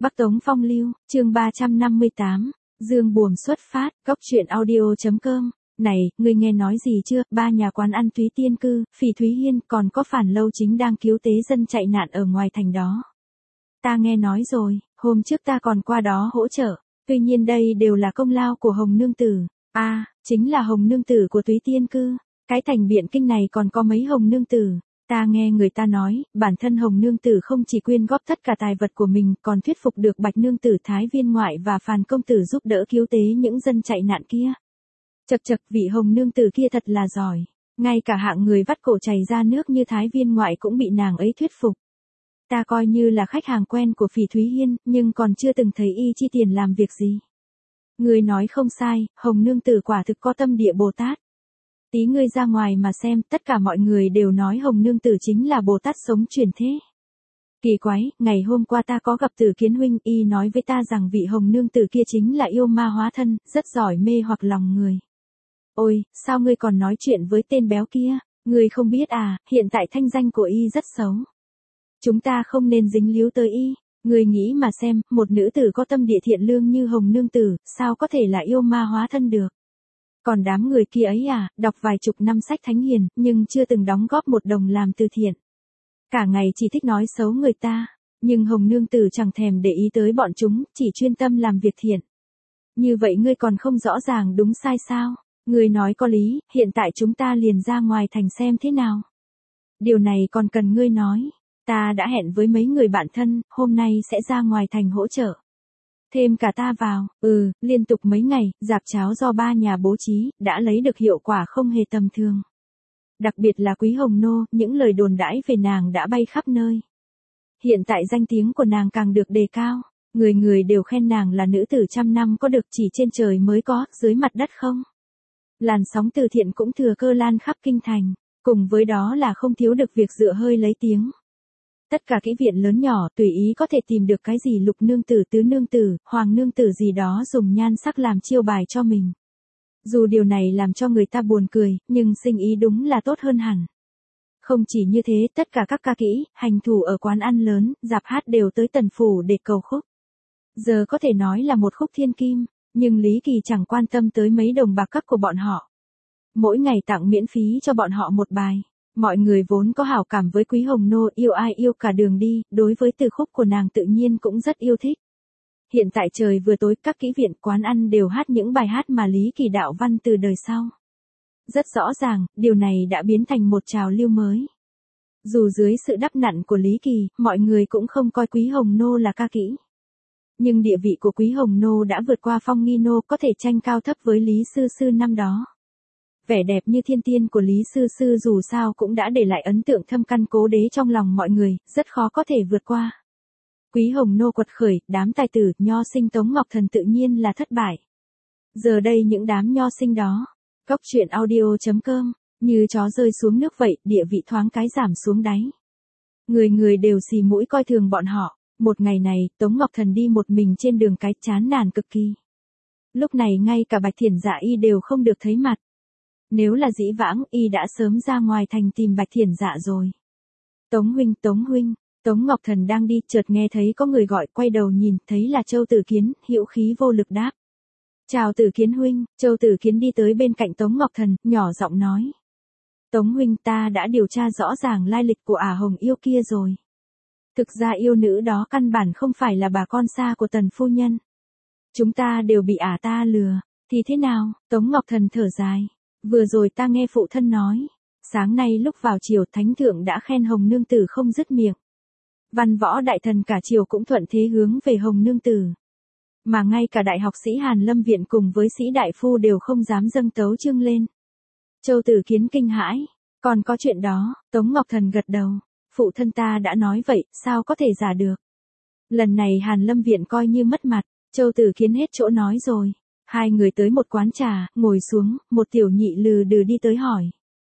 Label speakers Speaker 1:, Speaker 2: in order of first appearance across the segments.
Speaker 1: Bắc Tống Phong Lưu, chương 358, Dương Buồm xuất phát, Cóc truyện audio.com. Này, ngươi nghe nói gì chưa, ba nhà quán ăn Thúy Tiên Cư, Phỉ Thúy Hiên còn có Phản Lâu chính đang cứu tế dân chạy nạn ở ngoài thành đó. Ta nghe nói rồi, hôm trước ta còn qua đó hỗ trợ, tuy nhiên đây đều là công lao của Hồng Nương Tử. Chính là Hồng Nương Tử của Thúy Tiên Cư, cái thành Biện Kinh này còn có mấy Hồng Nương Tử. Ta nghe người ta nói, bản thân Hồng Nương Tử không chỉ quyên góp tất cả tài vật của mình, còn thuyết phục được Bạch Nương Tử Thái Viên Ngoại và Phàn Công Tử giúp đỡ cứu tế những dân chạy nạn kia. Chậc, vị Hồng Nương Tử kia thật là giỏi, ngay cả hạng người vắt cổ chảy ra nước như Thái Viên Ngoại cũng bị nàng ấy thuyết phục. Ta coi như là khách hàng quen của Phỉ Thúy Hiên, nhưng còn chưa từng thấy y chi tiền làm việc gì. Người nói không sai, Hồng Nương Tử quả thực có tâm địa Bồ Tát. Tí ngươi ra ngoài mà xem, tất cả mọi người đều nói Hồng Nương Tử chính là Bồ Tát sống chuyển thế. Kỳ quái, ngày hôm qua ta có gặp Tử Kiến huynh, y nói với ta rằng vị Hồng Nương Tử kia chính là yêu ma hóa thân, rất giỏi mê hoặc lòng người. Ôi, sao ngươi còn nói chuyện với tên béo kia, ngươi không biết à, hiện tại thanh danh của y rất xấu. Chúng ta không nên dính líu tới y, ngươi nghĩ mà xem, một nữ tử có tâm địa thiện lương như Hồng Nương Tử, sao có thể là yêu ma hóa thân được. Còn đám người kia ấy đọc vài chục năm sách thánh hiền, nhưng chưa từng đóng góp một đồng làm từ thiện. Cả ngày chỉ thích nói xấu người ta, nhưng Hồng Nương Tử chẳng thèm để ý tới bọn chúng, chỉ chuyên tâm làm việc thiện. Như vậy ngươi còn không rõ ràng đúng sai sao? Ngươi nói có lý, hiện tại chúng ta liền ra ngoài thành xem thế nào. Điều này còn cần ngươi nói, ta đã hẹn với mấy người bạn thân, hôm nay sẽ ra ngoài thành hỗ trợ. Thêm cả ta vào, liên tục mấy ngày, dạp cháo do ba nhà bố trí, đã lấy được hiệu quả không hề tầm thường. Đặc biệt là Quý Hồng Nô, những lời đồn đãi về nàng đã bay khắp nơi. Hiện tại danh tiếng của nàng càng được đề cao, người người đều khen nàng là nữ tử trăm năm có được, chỉ trên trời mới có, dưới mặt đất không. Làn sóng từ thiện cũng thừa cơ lan khắp kinh thành, cùng với đó là không thiếu được việc dựa hơi lấy tiếng. Tất cả kỹ viện lớn nhỏ tùy ý có thể tìm được cái gì Lục Nương Tử, Tứ Nương Tử, Hoàng Nương Tử gì đó dùng nhan sắc làm chiêu bài cho mình. Dù điều này làm cho người ta buồn cười, nhưng sinh ý đúng là tốt hơn hẳn. Không chỉ như thế, tất cả các ca kỹ, hành thủ ở quán ăn lớn, dạp hát đều tới Tần Phủ để cầu khúc. Giờ có thể nói là một khúc thiên kim, nhưng Lý Kỳ chẳng quan tâm tới mấy đồng bạc cấp của bọn họ. Mỗi ngày tặng miễn phí cho bọn họ một bài. Mọi người vốn có hảo cảm với Quý Hồng Nô, yêu ai yêu cả đường đi, đối với từ khúc của nàng tự nhiên cũng rất yêu thích. Hiện tại trời vừa tối, các kỹ viện quán ăn đều hát những bài hát mà Lý Kỳ đạo văn từ đời sau. Rất rõ ràng, điều này đã biến thành một trào lưu mới. Dù dưới sự đắp nặn của Lý Kỳ, mọi người cũng không coi Quý Hồng Nô là ca kỹ. Nhưng địa vị của Quý Hồng Nô đã vượt qua Phong Nghi Nô, có thể tranh cao thấp với Lý Sư Sư năm đó. Vẻ đẹp như thiên tiên của Lý Sư Sư dù sao cũng đã để lại ấn tượng thâm căn cố đế trong lòng mọi người, rất khó có thể vượt qua. Quý Hồng Nô quật khởi, đám tài tử, nho sinh Tống Ngọc Thần tự nhiên là thất bại. Giờ đây những đám nho sinh đó, Cóc truyện audio.com, như chó rơi xuống nước vậy, địa vị thoáng cái giảm xuống đáy. Người người đều xì mũi coi thường bọn họ. Một ngày này, Tống Ngọc Thần đi một mình trên đường cái, chán nản cực kỳ. Lúc này ngay cả Bạch Thiển Dạ y đều không được thấy mặt. Nếu là dĩ vãng, y đã sớm ra ngoài thành tìm Bạch Thiển Dạ rồi. Tống huynh, Tống Ngọc Thần đang đi, chợt nghe thấy có người gọi, quay đầu nhìn, thấy là Châu Tử Kiến, hữu khí vô lực đáp. Chào Tử Kiến huynh. Châu Tử Kiến đi tới bên cạnh Tống Ngọc Thần, nhỏ giọng nói. Tống huynh, ta đã điều tra rõ ràng lai lịch của Hồng yêu kia rồi. Thực ra yêu nữ đó căn bản không phải là bà con xa của Tần phu nhân. Chúng ta đều bị ta lừa, thì thế nào? Tống Ngọc Thần thở dài. Vừa rồi ta nghe phụ thân nói, sáng nay lúc vào triều thánh thượng đã khen Hồng Nương Tử không dứt miệng. Văn võ đại thần cả triều cũng thuận thế hướng về Hồng Nương Tử. Mà ngay cả đại học sĩ Hàn Lâm Viện cùng với sĩ đại phu đều không dám dâng tấu chương lên. Châu Tử Kiến kinh hãi, còn có chuyện đó, Tống Ngọc Thần gật đầu. Phụ thân ta đã nói vậy, sao có thể giả được. Lần này Hàn Lâm Viện coi như mất mặt, Châu Tử Kiến hết chỗ nói rồi. Hai người tới một quán trà, ngồi xuống, một tiểu nhị lừ đừ đi tới hỏi.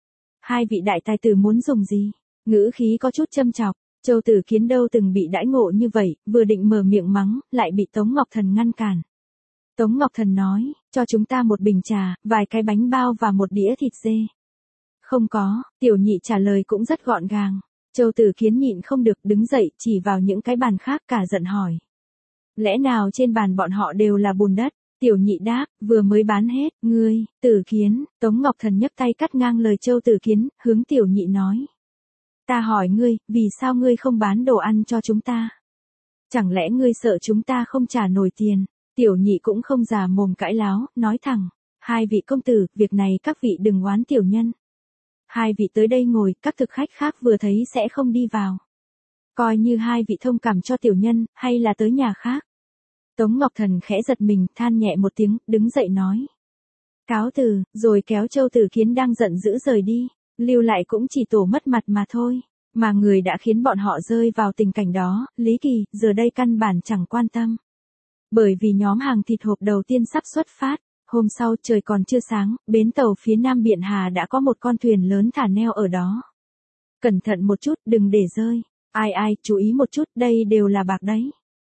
Speaker 1: Hai vị đại tài tử muốn dùng gì? Ngữ khí có chút châm chọc, Châu Tử Kiến đâu từng bị đãi ngộ như vậy, vừa định mở miệng mắng, lại bị Tống Ngọc Thần ngăn cản. Tống Ngọc Thần nói, cho chúng ta một bình trà, vài cái bánh bao và một đĩa thịt dê. Không có, tiểu nhị trả lời cũng rất gọn gàng. Châu Tử Kiến nhịn không được đứng dậy chỉ vào những cái bàn khác cả giận hỏi. Lẽ nào trên bàn bọn họ đều là bùn đất? Tiểu nhị đáp, vừa mới bán hết, ngươi, Tử Kiến, Tống Ngọc Thần nhấc tay cắt ngang lời Châu Tử Kiến, hướng tiểu nhị nói. Ta hỏi ngươi, vì sao ngươi không bán đồ ăn cho chúng ta? Chẳng lẽ ngươi sợ chúng ta không trả nổi tiền? Tiểu nhị cũng không già mồm cãi láo, nói thẳng. Hai vị công tử, việc này các vị đừng oán tiểu nhân. Hai vị tới đây ngồi, các thực khách khác vừa thấy sẽ không đi vào. Coi như hai vị thông cảm cho tiểu nhân, hay là tới nhà khác. Tống Ngọc Thần khẽ giật mình, than nhẹ một tiếng, đứng dậy nói. Cáo từ, rồi kéo Châu Tử Kiến đang giận dữ rời đi. Lưu lại cũng chỉ tổ mất mặt mà thôi. Mà người đã khiến bọn họ rơi vào tình cảnh đó, Lý Kỳ, giờ đây căn bản chẳng quan tâm. Bởi vì nhóm hàng thịt hộp đầu tiên sắp xuất phát. Hôm sau trời còn chưa sáng, bến tàu phía nam Biện Hà đã có một con thuyền lớn thả neo ở đó. Cẩn thận một chút, đừng để rơi. Ai, chú ý một chút, đây đều là bạc đấy.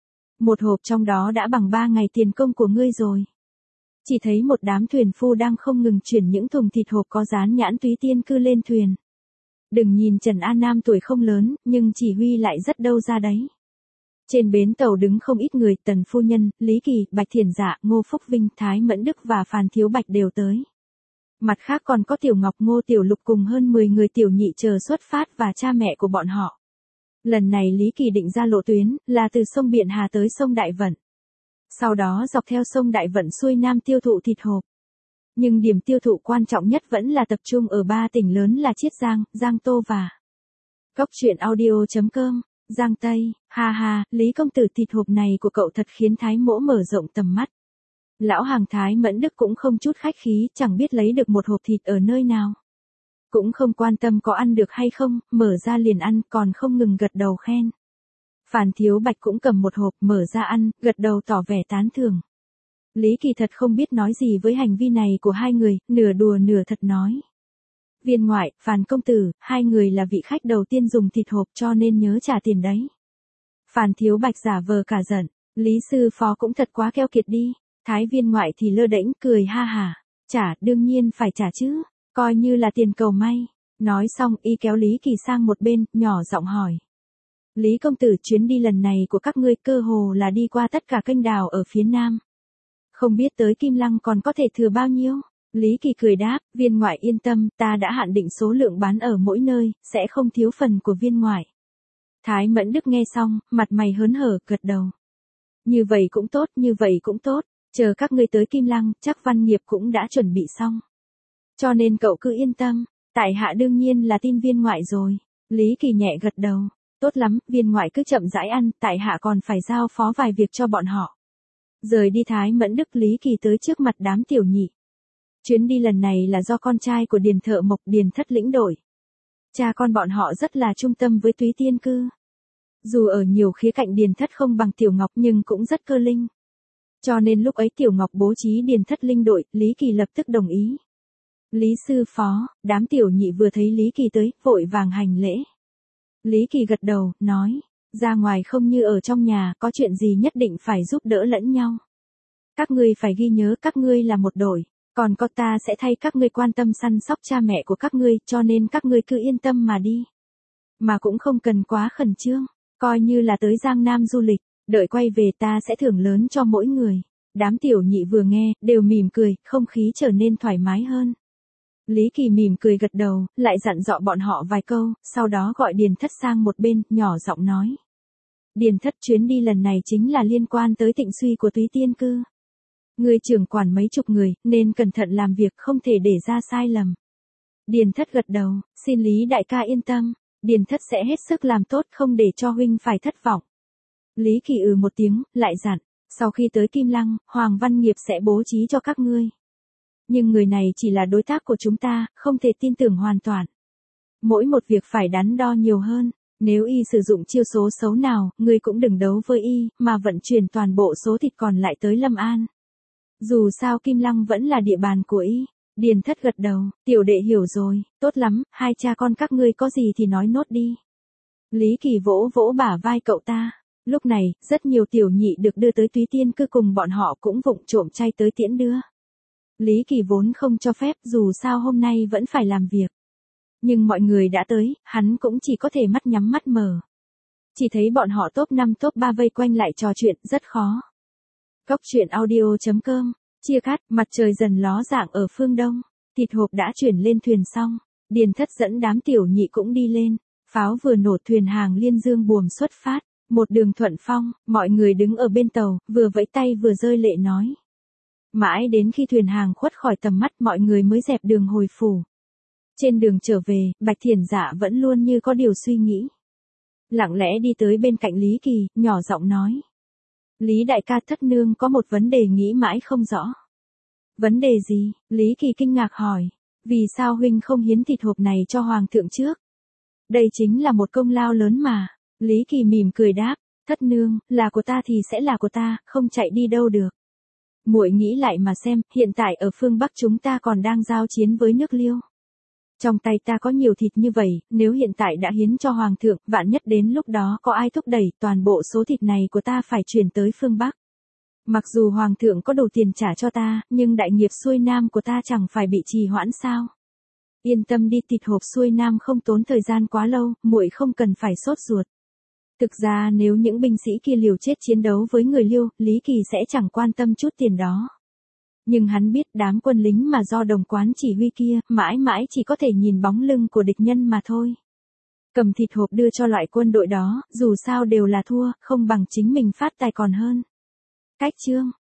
Speaker 1: Một hộp trong đó đã bằng 3 ngày tiền công của ngươi rồi. Chỉ thấy một đám thuyền phu đang không ngừng chuyển những thùng thịt hộp có dán nhãn Túy Tiên Cư lên thuyền. Đừng nhìn Trần An Nam tuổi không lớn, nhưng chỉ huy lại rất đâu ra đấy. Trên bến tàu đứng không ít người, Tần Phu Nhân, Lý Kỳ, Bạch Thiền Dạ, Ngô Phúc Vinh, Thái Mẫn Đức và Phan Thiếu Bạch đều tới. Mặt khác còn có Tiểu Ngọc, Ngô Tiểu Lục cùng hơn 10 người tiểu nhị chờ xuất phát và cha mẹ của bọn họ. Lần này Lý Kỳ định ra lộ tuyến, là từ sông Biện Hà tới sông Đại Vận. Sau đó dọc theo sông Đại Vận xuôi nam tiêu thụ thịt hộp. Nhưng điểm tiêu thụ quan trọng nhất vẫn là tập trung ở 3 tỉnh lớn là Chiết Giang, Giang Tô và Cốc truyện audio.com. Giang Tây, ha, Lý công tử, thịt hộp này của cậu thật khiến Thái mỗ mở rộng tầm mắt. Lão hàng Thái Mẫn Đức cũng không chút khách khí, chẳng biết lấy được một hộp thịt ở nơi nào. Cũng không quan tâm có ăn được hay không, mở ra liền ăn, còn không ngừng gật đầu khen. Phan Thiếu Bạch cũng cầm một hộp, mở ra ăn, gật đầu tỏ vẻ tán thưởng. Lý Kỳ thật không biết nói gì với hành vi này của hai người, nửa đùa nửa thật nói. Viên ngoại, Phan công tử, hai người là vị khách đầu tiên dùng thịt hộp cho nên nhớ trả tiền đấy. Phan Thiếu Bạch giả vờ cả giận, Lý sư phó cũng thật quá keo kiệt đi. Thái viên ngoại thì lơ đễnh cười ha hả, trả, đương nhiên phải trả chứ, coi như là tiền cầu may. Nói xong y kéo Lý Kỳ sang một bên, nhỏ giọng hỏi. Lý công tử, chuyến đi lần này của các ngươi cơ hồ là đi qua tất cả kênh đào ở phía nam. Không biết tới Kim Lăng còn có thể thừa bao nhiêu? Lý Kỳ cười đáp, viên ngoại yên tâm, ta đã hạn định số lượng bán ở mỗi nơi, sẽ không thiếu phần của viên ngoại. Thái Mẫn Đức nghe xong, mặt mày hớn hở, gật đầu. Như vậy cũng tốt, như vậy cũng tốt, chờ các ngươi tới Kim Lăng, chắc Văn Nghiệp cũng đã chuẩn bị xong. Cho nên cậu cứ yên tâm, tại hạ đương nhiên là tin viên ngoại rồi. Lý Kỳ nhẹ gật đầu, tốt lắm, viên ngoại cứ chậm rãi ăn, tại hạ còn phải giao phó vài việc cho bọn họ. Rời đi Thái Mẫn Đức, Lý Kỳ tới trước mặt đám tiểu nhị. Chuyến đi lần này là do con trai của Điền Thợ Mộc, Điền Thất lĩnh đội. Cha con bọn họ rất là trung tâm với Túy Tiên Cư. Dù ở nhiều khía cạnh Điền Thất không bằng Tiểu Ngọc nhưng cũng rất cơ linh. Cho nên lúc ấy Tiểu Ngọc bố trí Điền Thất linh đội, Lý Kỳ lập tức đồng ý. Lý sư phó, đám tiểu nhị vừa thấy Lý Kỳ tới, vội vàng hành lễ. Lý Kỳ gật đầu, nói, ra ngoài không như ở trong nhà, có chuyện gì nhất định phải giúp đỡ lẫn nhau. Các ngươi phải ghi nhớ các ngươi là một đội, còn có ta sẽ thay các ngươi quan tâm săn sóc cha mẹ của các ngươi, cho nên các ngươi cứ yên tâm mà đi. Mà cũng không cần quá khẩn trương, coi như là tới Giang Nam du lịch, đợi quay về ta sẽ thưởng lớn cho mỗi người. Đám tiểu nhị vừa nghe, đều mỉm cười, không khí trở nên thoải mái hơn. Lý Kỳ mỉm cười gật đầu, lại dặn dò bọn họ vài câu, sau đó gọi Điền Thất sang một bên, nhỏ giọng nói. Điền Thất, chuyến đi lần này chính là liên quan tới tịnh suy của Túy Tiên Cư. Người trưởng quản mấy chục người, nên cẩn thận làm việc, không thể để ra sai lầm. Điền Thất gật đầu, xin Lý đại ca yên tâm, Điền Thất sẽ hết sức làm tốt, không để cho huynh phải thất vọng. Lý Kỳ một tiếng, lại dặn, sau khi tới Kim Lăng, Hoàng Văn Nghiệp sẽ bố trí cho các ngươi. Nhưng người này chỉ là đối tác của chúng ta, không thể tin tưởng hoàn toàn. Mỗi một việc phải đắn đo nhiều hơn, nếu y sử dụng chiêu số xấu nào, ngươi cũng đừng đấu với y, mà vận chuyển toàn bộ số thịt còn lại tới Lâm An. Dù sao Kim Lăng vẫn là địa bàn của y. Điền Thất gật đầu, tiểu đệ hiểu rồi, tốt lắm, hai cha con các ngươi có gì thì nói nốt đi. Lý Kỳ vỗ vỗ bả vai cậu ta. Lúc này, rất nhiều tiểu nhị được đưa tới Túy Tiên Cư cùng bọn họ cũng vụng trộm chay tới tiễn đưa. Lý Kỳ vốn không cho phép, dù sao hôm nay vẫn phải làm việc. Nhưng mọi người đã tới, hắn cũng chỉ có thể mắt nhắm mắt mở. Chỉ thấy bọn họ top 5 top 3 vây quanh lại trò chuyện, rất khó. Cốc truyện audio.com, chia cắt, mặt trời dần ló dạng ở phương đông, thịt hộp đã chuyển lên thuyền xong, Điền Thất dẫn đám tiểu nhị cũng đi lên, pháo vừa nổ thuyền hàng liên dương buồm xuất phát, một đường thuận phong, mọi người đứng ở bên tàu, vừa vẫy tay vừa rơi lệ nói. Mãi đến khi thuyền hàng khuất khỏi tầm mắt mọi người mới dẹp đường hồi phủ. Trên đường trở về, Bạch Thiển Dạ vẫn luôn như có điều suy nghĩ. Lặng lẽ đi tới bên cạnh Lý Kỳ, nhỏ giọng nói. Lý đại ca, thất nương có một vấn đề nghĩ mãi không rõ. Vấn đề gì? Lý Kỳ kinh ngạc hỏi. Vì sao huynh không hiến thịt hộp này cho hoàng thượng trước? Đây chính là một công lao lớn mà. Lý Kỳ mỉm cười đáp, thất nương, là của ta thì sẽ là của ta, không chạy đi đâu được. Muội nghĩ lại mà xem, hiện tại ở phương Bắc chúng ta còn đang giao chiến với nước Liêu. Trong tay ta có nhiều thịt như vậy, nếu hiện tại đã hiến cho hoàng thượng, vạn nhất đến lúc đó có ai thúc đẩy, toàn bộ số thịt này của ta phải chuyển tới phương Bắc. Mặc dù hoàng thượng có đủ tiền trả cho ta, nhưng đại nghiệp xuôi nam của ta chẳng phải bị trì hoãn sao? Yên tâm đi, thịt hộp xuôi nam không tốn thời gian quá lâu, muội không cần phải sốt ruột. Thực ra nếu những binh sĩ kia liều chết chiến đấu với người Liêu, Lý Kỳ sẽ chẳng quan tâm chút tiền đó. Nhưng hắn biết đám quân lính mà do Đồng Quán chỉ huy kia, mãi mãi chỉ có thể nhìn bóng lưng của địch nhân mà thôi. Cầm thịt hộp đưa cho loại quân đội đó, dù sao đều là thua, không bằng chính mình phát tài còn hơn. Cách chương